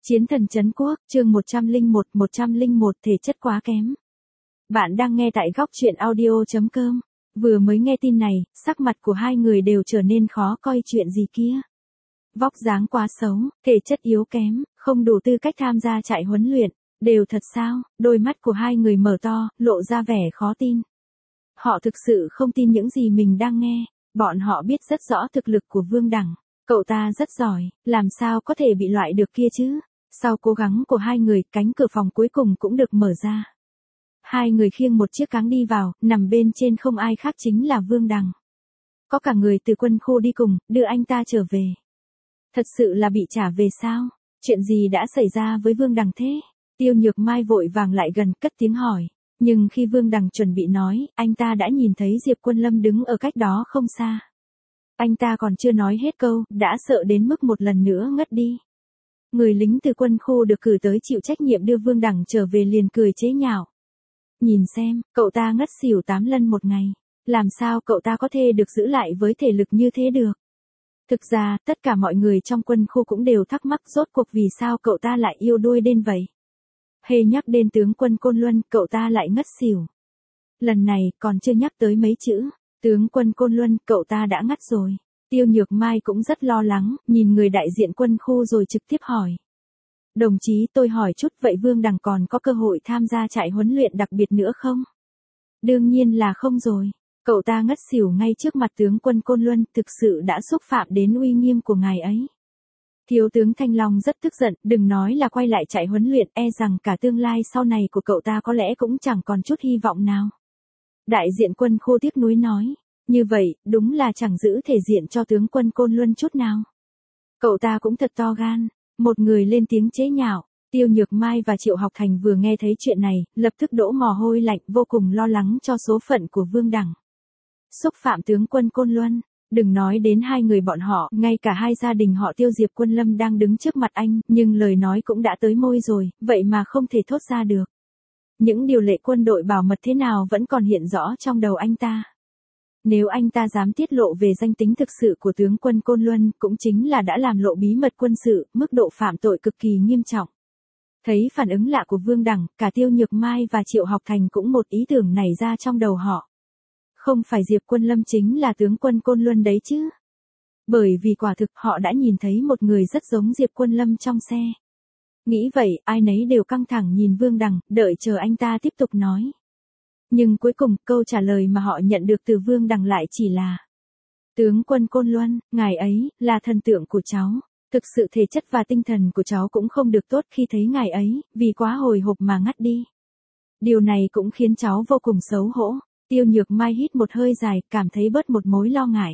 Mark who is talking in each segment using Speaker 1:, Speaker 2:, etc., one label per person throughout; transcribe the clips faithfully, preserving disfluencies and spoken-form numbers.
Speaker 1: Chiến thần trấn quốc, chương một trăm lẻ một, một trăm lẻ một thể chất quá kém. Bạn đang nghe tại góc truyện audio chấm com. Vừa mới nghe tin này, sắc mặt của hai người đều trở nên khó coi. Chuyện gì kia? Vóc dáng quá xấu, thể chất yếu kém, không đủ tư cách tham gia trại huấn luyện. Đều thật sao? Đôi mắt của hai người mở to, lộ ra vẻ khó tin. Họ thực sự không tin những gì mình đang nghe. Bọn họ biết rất rõ thực lực của Vương Đẳng. Cậu ta rất giỏi, làm sao có thể bị loại được kia chứ? Sau cố gắng của hai người, cánh cửa phòng cuối cùng cũng được mở ra. Hai người khiêng một chiếc cáng đi vào, nằm bên trên không ai khác chính là Vương Đằng. Có cả người từ quân khu đi cùng, đưa anh ta trở về. Thật sự là bị trả về sao? Chuyện gì đã xảy ra với Vương Đằng thế? Tiêu Nhược Mai vội vàng lại gần, cất tiếng hỏi. Nhưng khi Vương Đằng chuẩn bị nói, anh ta đã nhìn thấy Diệp Quân Lâm đứng ở cách đó không xa. Anh ta còn chưa nói hết câu, đã sợ đến mức một lần nữa ngất đi. Người lính từ quân khu được cử tới chịu trách nhiệm đưa Vương Đẳng trở về liền cười chế nhạo. Nhìn xem, cậu ta ngất xỉu tám lần một ngày. Làm sao cậu ta có thể được giữ lại với thể lực như thế được? Thực ra, tất cả mọi người trong quân khu cũng đều thắc mắc rốt cuộc vì sao cậu ta lại yêu đuôi đến vậy. Hề nhắc đến tướng quân Côn Luân, cậu ta lại ngất xỉu. Lần này, còn chưa nhắc tới mấy chữ. Tướng quân Côn Luân, cậu ta đã ngất rồi. Tiêu Nhược Mai cũng rất lo lắng, nhìn người đại diện quân khu rồi trực tiếp hỏi. Đồng chí, tôi hỏi chút, vậy Vương Đằng còn có cơ hội tham gia trại huấn luyện đặc biệt nữa không? Đương nhiên là không rồi. Cậu ta ngất xỉu ngay trước mặt tướng quân Côn Luân, thực sự đã xúc phạm đến uy nghiêm của ngài ấy. Thiếu tướng Thanh Long rất tức giận, đừng nói là quay lại trại huấn luyện, e rằng cả tương lai sau này của cậu ta có lẽ cũng chẳng còn chút hy vọng nào. Đại diện quân khu tiếc nuối nói. Như vậy, đúng là chẳng giữ thể diện cho tướng quân Côn Luân chút nào. Cậu ta cũng thật to gan. Một người lên tiếng chế nhạo. Tiêu Nhược Mai và Triệu Học Thành vừa nghe thấy chuyện này, lập tức đổ mồ hôi lạnh, vô cùng lo lắng cho số phận của Vương Đẳng. Xúc phạm tướng quân Côn Luân. Đừng nói đến hai người bọn họ, ngay cả hai gia đình họ Tiêu Diệp Quân Lâm đang đứng trước mặt anh, nhưng lời nói cũng đã tới môi rồi, vậy mà không thể thốt ra được. Những điều lệ quân đội bảo mật thế nào vẫn còn hiện rõ trong đầu anh ta. Nếu anh ta dám tiết lộ về danh tính thực sự của tướng quân Côn Luân, cũng chính là đã làm lộ bí mật quân sự, mức độ phạm tội cực kỳ nghiêm trọng. Thấy phản ứng lạ của Vương Đẳng, cả Tiêu Nhược Mai và Triệu Học Thành cũng một ý tưởng nảy ra trong đầu họ. Không phải Diệp Quân Lâm chính là tướng quân Côn Luân đấy chứ? Bởi vì quả thực họ đã nhìn thấy một người rất giống Diệp Quân Lâm trong xe. Nghĩ vậy, ai nấy đều căng thẳng nhìn Vương Đẳng, đợi chờ anh ta tiếp tục nói. Nhưng cuối cùng, câu trả lời mà họ nhận được từ Vương Đằng lại chỉ là: Tướng quân Côn Luân, ngài ấy, là thần tượng của cháu. Thực sự thể chất và tinh thần của cháu cũng không được tốt khi thấy ngài ấy, vì quá hồi hộp mà ngất đi. Điều này cũng khiến cháu vô cùng xấu hổ. Tiêu Nhược Mai hít một hơi dài, cảm thấy bớt một mối lo ngại.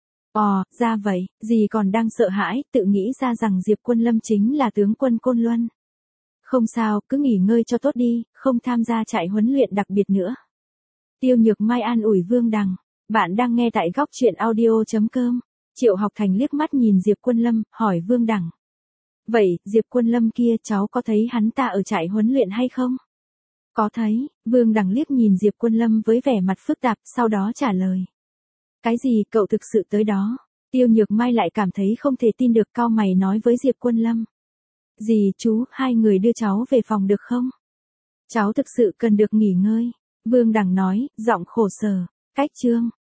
Speaker 1: Ồ, ra vậy, dì còn đang sợ hãi, tự nghĩ ra rằng Diệp Quân Lâm chính là tướng quân Côn Luân. Không sao, cứ nghỉ ngơi cho tốt đi, không tham gia trại huấn luyện đặc biệt nữa. Tiêu Nhược Mai an ủi Vương Đằng. Bạn đang nghe tại góc truyện audio chấm com. Triệu Học Thành liếc mắt nhìn Diệp Quân Lâm, hỏi Vương Đằng. Vậy, Diệp Quân Lâm kia cháu có thấy hắn ta ở trại huấn luyện hay không? Có thấy, Vương Đằng liếc nhìn Diệp Quân Lâm với vẻ mặt phức tạp, sau đó trả lời. Cái gì, cậu thực sự tới đó? Tiêu Nhược Mai lại cảm thấy không thể tin được, cau mày nói với Diệp Quân Lâm. Dì, chú, hai người đưa cháu về phòng được không? Cháu thực sự cần được nghỉ ngơi. Vương Đằng nói, giọng khổ sở. Cách chương.